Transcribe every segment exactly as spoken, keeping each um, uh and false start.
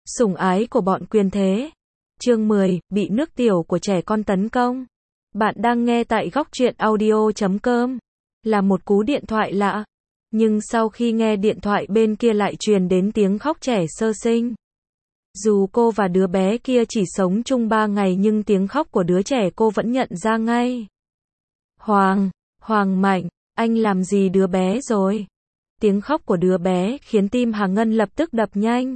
Sủng ái của bọn quyền thế. Chương mười, bị nước tiểu của trẻ con tấn công. Bạn đang nghe tại góc truyện audio chấm com. Là một cú điện thoại lạ. Nhưng sau khi nghe điện thoại bên kia lại truyền đến tiếng khóc trẻ sơ sinh. Dù cô và đứa bé kia chỉ sống chung ba ngày nhưng tiếng khóc của đứa trẻ cô vẫn nhận ra ngay. Hoàng, Hoàng Mạnh, anh làm gì đứa bé rồi? Tiếng khóc của đứa bé khiến tim Hà Ngân lập tức đập nhanh.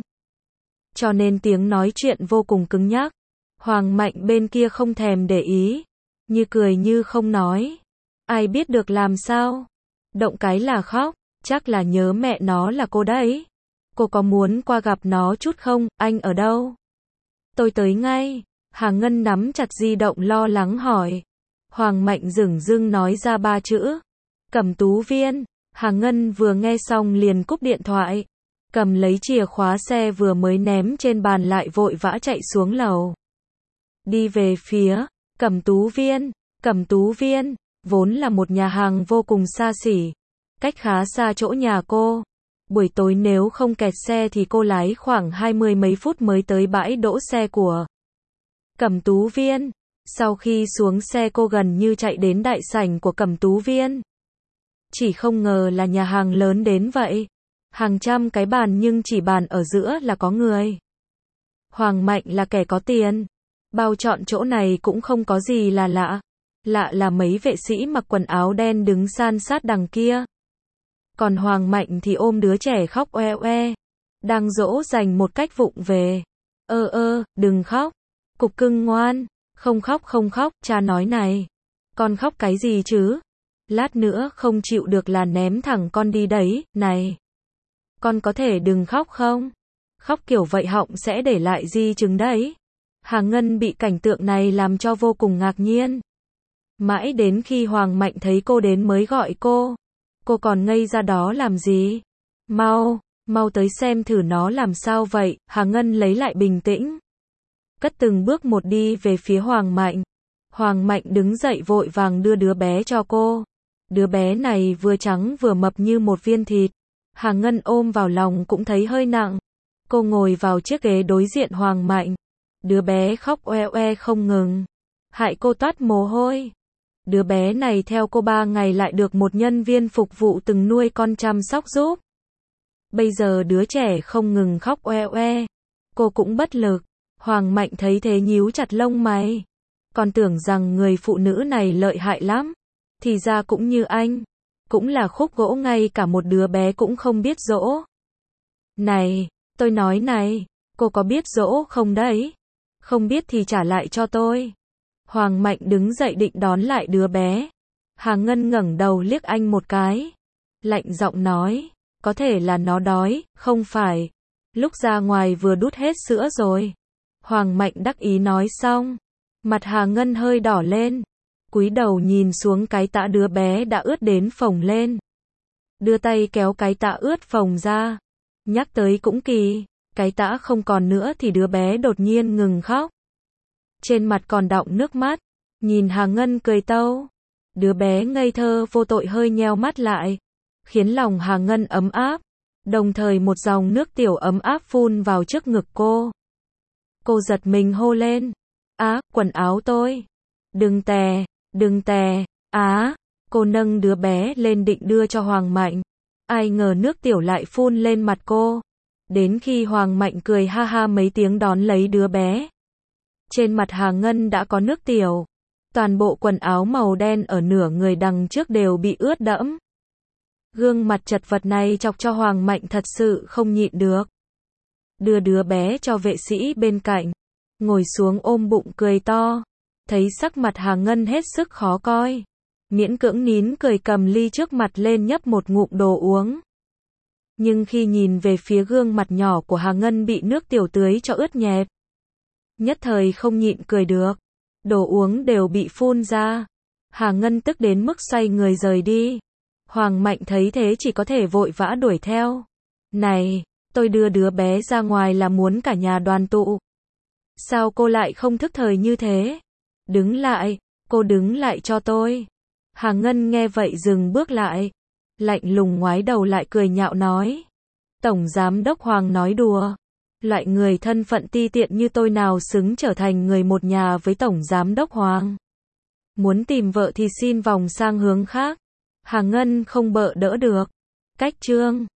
Cho nên tiếng nói chuyện vô cùng cứng nhắc. Hoàng Mạnh bên kia không thèm để ý. Như cười như không nói. Ai biết được làm sao? Động cái là khóc. Chắc là nhớ mẹ nó là cô đấy. Cô có muốn qua gặp nó chút không? Anh ở đâu? Tôi tới ngay. Hà Ngân nắm chặt di động lo lắng hỏi. Hoàng Mạnh dửng dưng nói ra ba chữ. Cẩm tú viên. Hà Ngân vừa nghe xong liền cúp điện thoại. Cầm lấy chìa khóa xe vừa mới ném trên bàn lại vội vã chạy xuống lầu. Đi về phía Cẩm tú viên. Cẩm tú viên vốn là một nhà hàng vô cùng xa xỉ, cách khá xa chỗ nhà cô. Buổi tối nếu không kẹt xe thì cô lái khoảng hai mươi mấy phút mới tới bãi đỗ xe của Cẩm tú viên. Sau khi xuống xe cô gần như chạy đến đại sảnh của Cẩm tú viên. Chỉ không ngờ là nhà hàng lớn đến vậy. Hàng trăm cái bàn nhưng chỉ bàn ở giữa là có người. Hoàng Mạnh là kẻ có tiền. Bao trọn chỗ này cũng không có gì là lạ. Lạ là mấy vệ sĩ mặc quần áo đen đứng san sát đằng kia. Còn Hoàng Mạnh thì ôm đứa trẻ khóc oe oe. Đang dỗ dành một cách vụng về. Ơ ơ, đừng khóc. Cục cưng ngoan. Không khóc không khóc, cha nói này. Con khóc cái gì chứ? Lát nữa không chịu được là ném thẳng con đi đấy, này. Con có thể đừng khóc không? Khóc kiểu vậy họng sẽ để lại di chứng đấy. Hà Ngân bị cảnh tượng này làm cho vô cùng ngạc nhiên. Mãi đến khi Hoàng Mạnh thấy cô đến mới gọi cô. Cô còn ngây ra đó làm gì? Mau, mau tới xem thử nó làm sao vậy. Hà Ngân lấy lại bình tĩnh. Cất từng bước một đi về phía Hoàng Mạnh. Hoàng Mạnh đứng dậy vội vàng đưa đứa bé cho cô. Đứa bé này vừa trắng vừa mập như một viên thịt. Hà Ngân ôm vào lòng cũng thấy hơi nặng. Cô ngồi vào chiếc ghế đối diện Hoàng Mạnh. Đứa bé khóc oe oe không ngừng. Hại cô toát mồ hôi. Đứa bé này theo cô ba ngày lại được một nhân viên phục vụ từng nuôi con chăm sóc giúp. Bây giờ đứa trẻ không ngừng khóc oe oe. Cô cũng bất lực. Hoàng Mạnh thấy thế nhíu chặt lông mày. Còn tưởng rằng người phụ nữ này lợi hại lắm. Thì ra cũng như anh. Cũng là khúc gỗ ngay cả một đứa bé cũng không biết dỗ. Này, tôi nói này, cô có biết dỗ không đấy? Không biết thì trả lại cho tôi. Hoàng Mạnh đứng dậy định đón lại đứa bé. Hà Ngân ngẩng đầu liếc anh một cái. Lạnh giọng nói, có thể là nó đói, không phải. Lúc ra ngoài vừa đút hết sữa rồi. Hoàng Mạnh đắc ý nói xong. Mặt Hà Ngân hơi đỏ lên. Cúi đầu nhìn xuống cái tã đứa bé đã ướt đến phồng lên. Đưa tay kéo cái tã ướt phồng ra. Nhắc tới cũng kỳ. Cái tã không còn nữa thì đứa bé đột nhiên ngừng khóc. Trên mặt còn đọng nước mắt. Nhìn Hà Ngân cười tâu. Đứa bé ngây thơ vô tội hơi nheo mắt lại. Khiến lòng Hà Ngân ấm áp. Đồng thời một dòng nước tiểu ấm áp phun vào trước ngực cô. Cô giật mình hô lên. Á, quần áo tôi. Đừng tè, đừng tè. Á, cô nâng đứa bé lên định đưa cho Hoàng Mạnh. Ai ngờ nước tiểu lại phun lên mặt cô. Đến khi Hoàng Mạnh cười ha ha mấy tiếng đón lấy đứa bé. Trên mặt Hà Ngân đã có nước tiểu. Toàn bộ quần áo màu đen ở nửa người đằng trước đều bị ướt đẫm. Gương mặt chật vật này chọc cho Hoàng Mạnh thật sự không nhịn được. Đưa đứa bé cho vệ sĩ bên cạnh. Ngồi xuống ôm bụng cười to. Thấy sắc mặt Hà Ngân hết sức khó coi. Miễn cưỡng nín cười cầm ly trước mặt lên nhấp một ngụm đồ uống. Nhưng khi nhìn về phía gương mặt nhỏ của Hà Ngân bị nước tiểu tưới cho ướt nhẹp. Nhất thời không nhịn cười được. Đồ uống đều bị phun ra. Hà Ngân tức đến mức xoay người rời đi. Hoàng Mạnh thấy thế chỉ có thể vội vã đuổi theo. Này, tôi đưa đứa bé ra ngoài là muốn cả nhà đoàn tụ. Sao cô lại không thức thời như thế? Đứng lại, cô đứng lại cho tôi. Hà Ngân nghe vậy dừng bước lại. Lạnh lùng ngoái đầu lại cười nhạo nói. Tổng Giám đốc Hoàng nói đùa. Loại người thân phận ti tiện như tôi nào xứng trở thành người một nhà với Tổng Giám đốc Hoàng. Muốn tìm vợ thì xin vòng sang hướng khác. Hà Ngân không bợ đỡ được. Cách chương